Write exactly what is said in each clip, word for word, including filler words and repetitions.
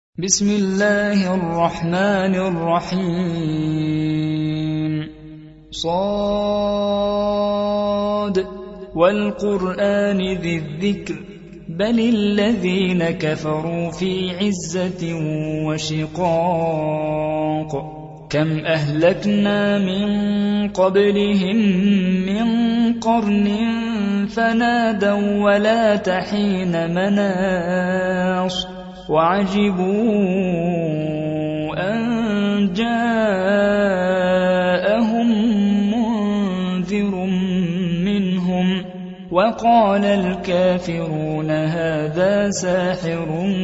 بسم الله الرحمن الرحيم صاد والقرآن ذي الذكر بل الذين كفروا في عزة وشقاق كم أهلكنا من قبلهم من قرن فنادوا ولا تحين مناص وعجبوا أن جاءهم منذر منهم وقال الكافرون هذا ساحر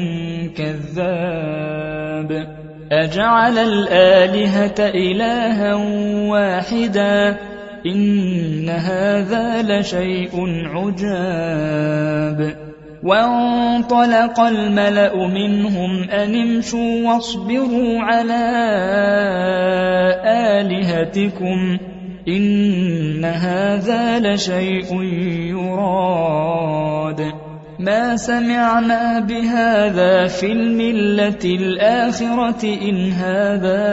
كذاب أجعل الآلهة إلها واحدا إن هذا لشيء عجاب وانطلق الملأ منهم أن امشوا واصبروا على آلهتكم إن هذا لشيء يراد ما سمعنا بهذا في الملة الآخرة إن هذا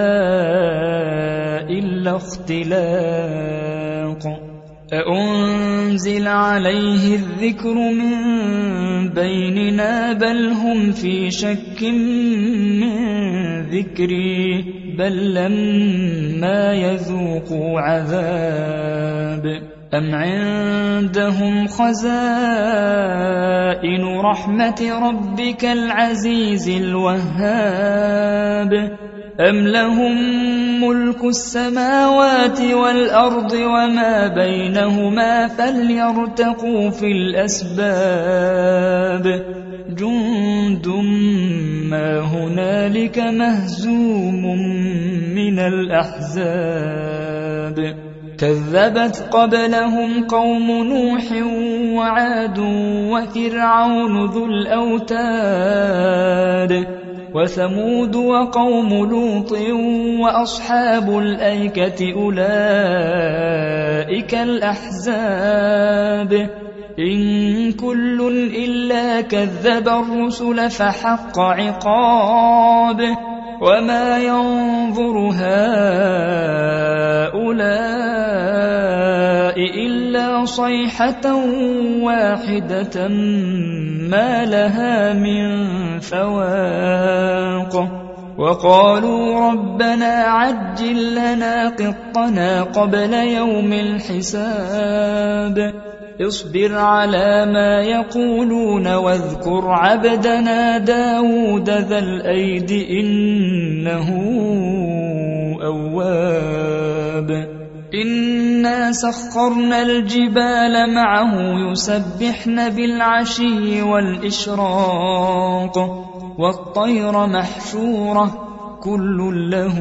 إلا اختلاق أأنزل عليه الذكر من بيننا بل هم في شك من ذكري بل لما يذوقوا عذاب أم عندهم خزائن رحمة ربك العزيز الوهاب أم لهم ملك السماوات والأرض وما بينهما فليرتقوا في الأسباب جند ما هنالك مهزوم من الأحزاب كذبت قبلهم قوم نوح وعاد وفرعون ذو الأوتاد وثمود وقوم لوط وأصحاب الأيكة أولئك الأحزاب إن كل إلا كذب الرسل فحق عقاب وما ينظر هؤلاء إلا صيحة واحدة ما لها من فواق وقالوا ربنا عجل لنا قطنا قبل يوم الحساب اصبر على ما يقولون واذكر عبدنا داود ذا الأيد إنه أواب إنا سخرنا الجبال معه يسبحن بالعشي والإشراق والطير محشورة كل له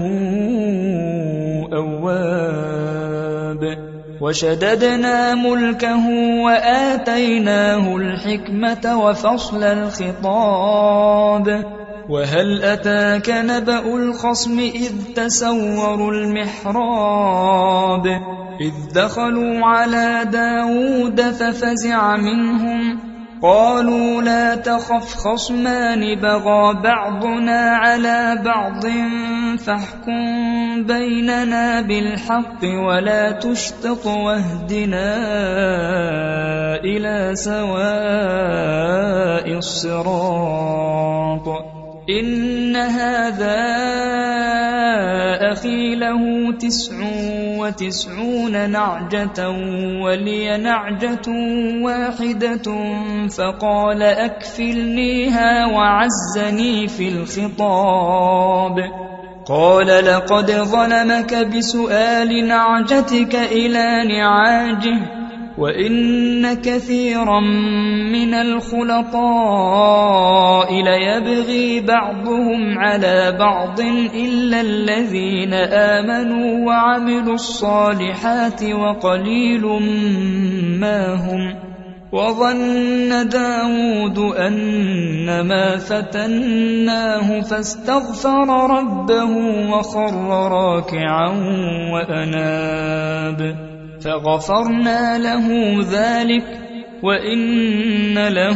أواب وشددنا ملكه وآتيناه الحكمة وفصل الخطاب وهل أتاك نبأ الخصم إذ تسوروا المحراب إذ دخلوا على داود ففزع منهم قالوا لا تخف خصمان بغى بعضنا على بعض فاحكم بيننا بالحق ولا تشطط واهدنا إلى سواء الصراط إن هذا أخي له تسع وتسعون نعجة ولي نعجة واحدة فقال أكفلنيها وعزني في الخطاب قال لقد ظلمك بسؤال نعجتك إلى نعاجه وإن كثيرا من الخلطاء ليبغي بعضهم على بعض إلا الذين آمنوا وعملوا الصالحات وقليل ما هم وظن داود أنما فتناه فاستغفر ربه وخر راكعا وأناب فغفرنا له ذلك وإن له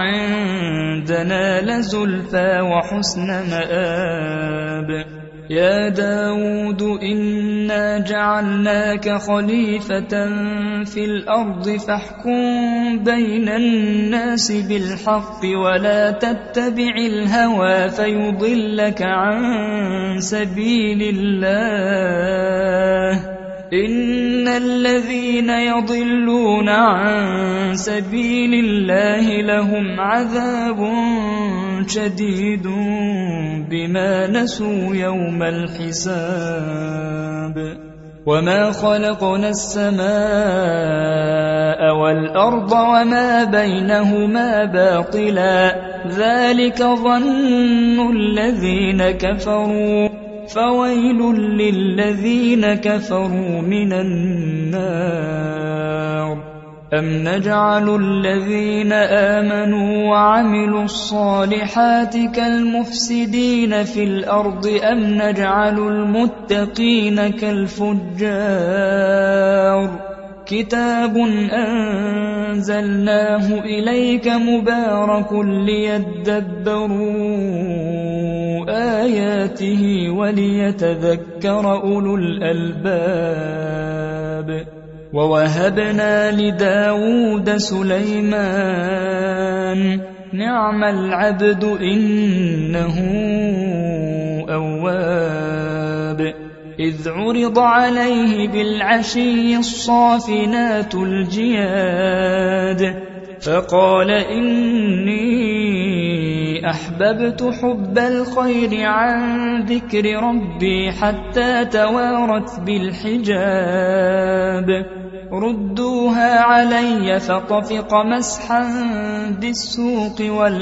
عندنا لزلفى وحسن مآب يا داود إنا جعلناك خليفة في الأرض فاحكم بين الناس بالحق ولا تتبع الهوى فيضلك عن سبيل الله إن الذين يضلون عن سبيل الله لهم عذاب شديد بما نسوا يوم الحساب وما خلقنا السماء والأرض وما بينهما باطلا ذلك ظن الذين كفروا فويل للذين كفروا من النار أم نجعل الذين آمنوا وعملوا الصالحات كالمفسدين في الأرض أم نجعل المتقين كالفجار كتاب أنزلناه إليك مبارك ليدبروا آياته وليتذكر أولو الألباب ووهبنا لداود سليمان نعم العبد إنه أواب إذ عرض عليه بالعشي الصافنات الجياد فقال إني أحببت حب الخير عن ذكر ربي حتى توارت بالحجاب ردوها علي فطفق مسحا بالسوق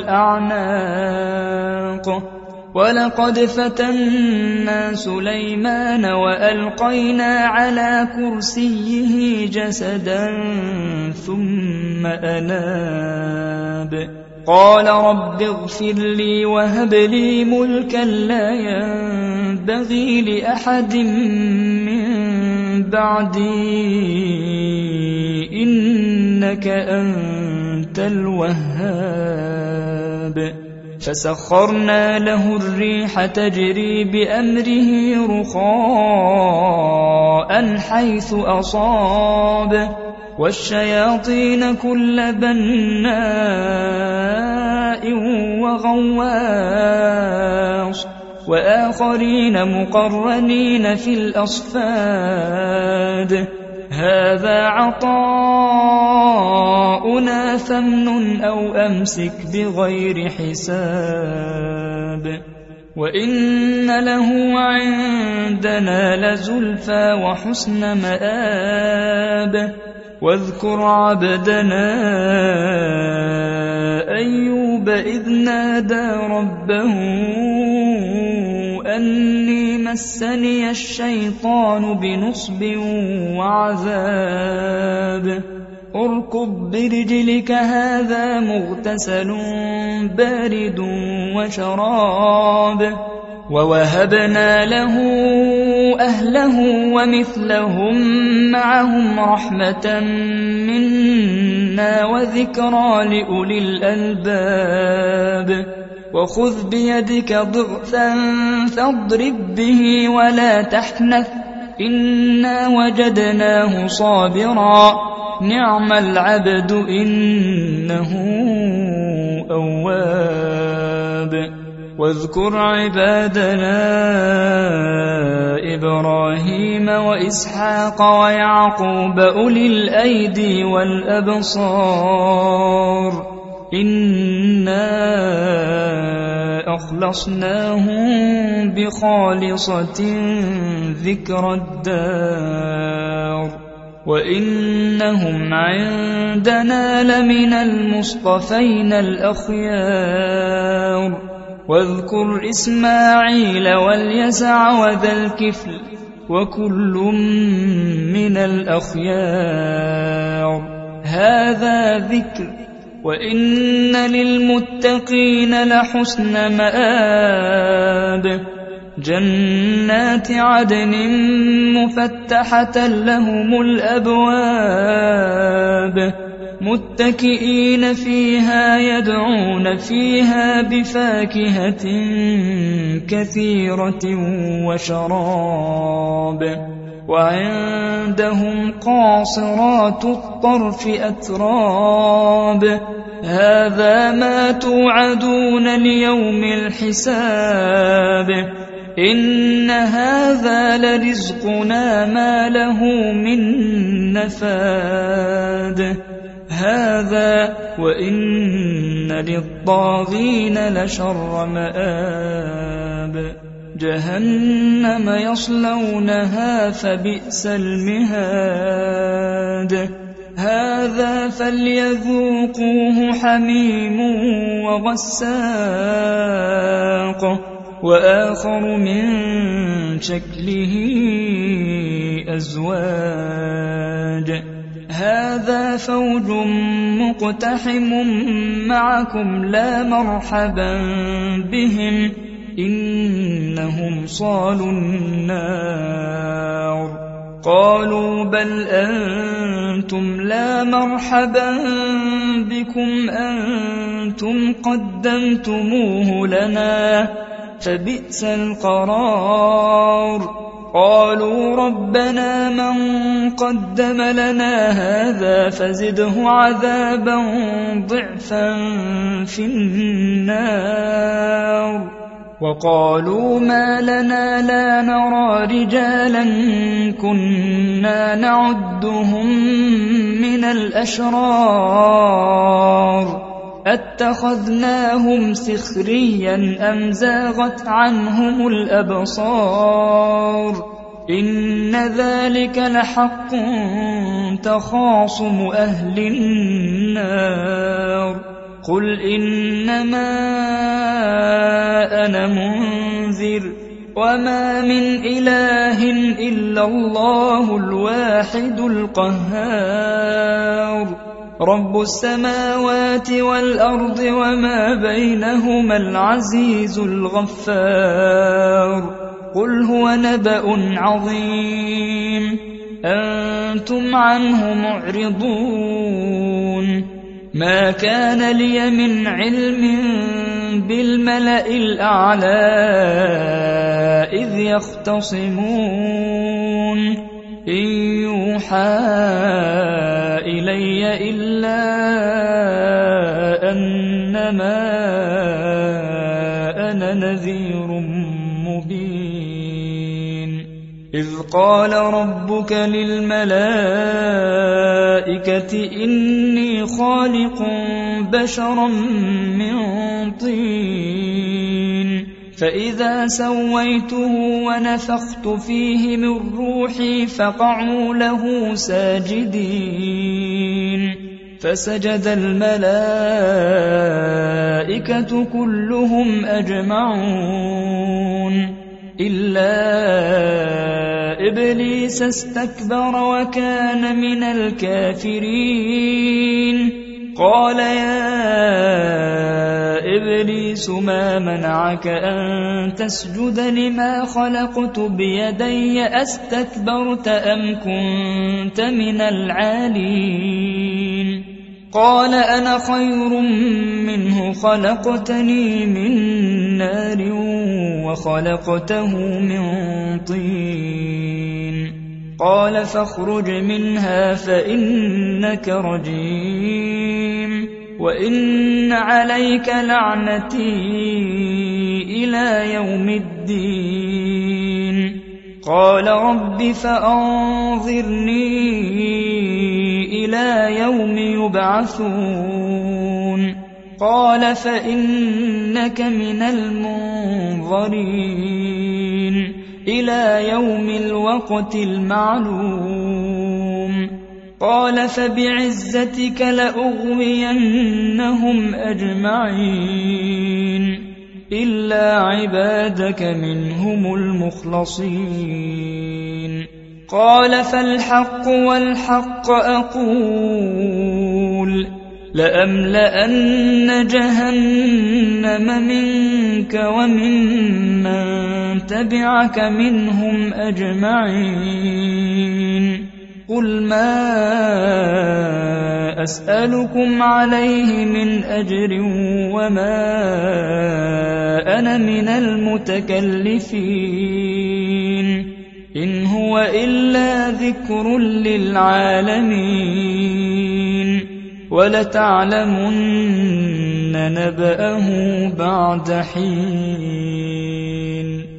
والأعناق ولقد فتنا سليمان وألقينا على كرسيه جسدا ثم أناب قال رب اغفر لي وهب لي ملكا لا ينبغي لأحد من بعدي إنك أنت الوهاب فسخرنا له الريح تجري بأمره رخاء حيث أصاب والشياطين كل بناء وغواص وآخرين مقرنين في الأصفاد هذا عطاؤنا فامنن أو أمسك بغير حساب وإن له عندنا لزلفى وحسن مآب واذكر عبدنا أيوب إذ نادى ربه أني مسني الشيطان بنصب وعذاب اركض برجلك هذا مغتسل بارد وشراب ووهبنا له أهله ومثلهم معهم رحمة منا وذكرى لأولي الألباب وخذ بيدك ضغثا فاضرب به ولا تحنث إنا وجدناه صابرا نعم العبد إنه أواب واذكر عبادنا إبراهيم وإسحاق ويعقوب أولي الأيدي والأبصار إنا أخلصناهم بخالصة ذكر الدار وإنهم عندنا لمن المصطفين الأخيار واذكر إسماعيل واليسع وذا الكفل وكل من الأخيار هذا ذكر وإن للمتقين لحسن مآب جنات عدن مفتحة لهم الأبواب متكئين فيها يدعون فيها بفاكهة كثيرة وشراب وعندهم قاصرات الطرف أتراب هذا ما توعدون ليوم الحساب إن هذا لرزقنا ما له من نفاد هذا وإن للطاغين لشر مآب جهنم يصلونها فبئس المهاد هذا فليذوقوه حميم وغساق وآخر من شكله أزواج هذا فوج مقتحم معكم لا مرحبا بهم إنهم صالوا النار قالوا بل أنتم لا مرحبا بكم أنتم قدمتموه لنا فبئس القرار قالوا ربنا من قدم لنا هذا فزده عذابا ضعفا في النار وقالوا ما لنا لا نرى رجالا كنا نعدهم من الأشرار أتخذناهم سخريا أم زاغت عنهم الأبصار إن ذلك لحق تخاصم أهل النار قل إنما أنا منذر وما من إله إلا الله الواحد القهار رب السماوات والأرض وما بينهما العزيز الغفار قل هو نبأ عظيم أنتم عنه معرضون ما كان لي من علم بالملأ الأعلى إذ يختصمون إن يوحى إلي إلا أنما أنا نذير مبين إذ قال ربك للملائكة إني خالق بشرا من طين فإذا سويته ونفخت فيه من روحي فقعوا له ساجدين فسجد الملائكة كلهم أجمعون إلا إبليس استكبر وكان من الكافرين قال يا إبليس ما منعك أن تسجد لما خلقت بيدي أستكبرت أم كنت من العالين قال أنا خير منه خلقتني من نار وخلقته من طين قال فاخرج منها فإنك رجيم وإن عليك لعنتي إلى يوم الدين قال رب فأنظرني إلى يوم يبعثون قال فإنك من المنظرين إلى يوم الوقت المعلوم قال فبعزتك لأغوينهم أجمعين إلا عبادك منهم المخلصين قال فالحق والحق أقول لأملأن جهنم منك وممن تبعك منهم أجمعين قل ما أسألكم عليه من أجر وما أنا من المتكلفين إن هو إلا ذكر للعالمين ولتعلمن نبأه بعد حين.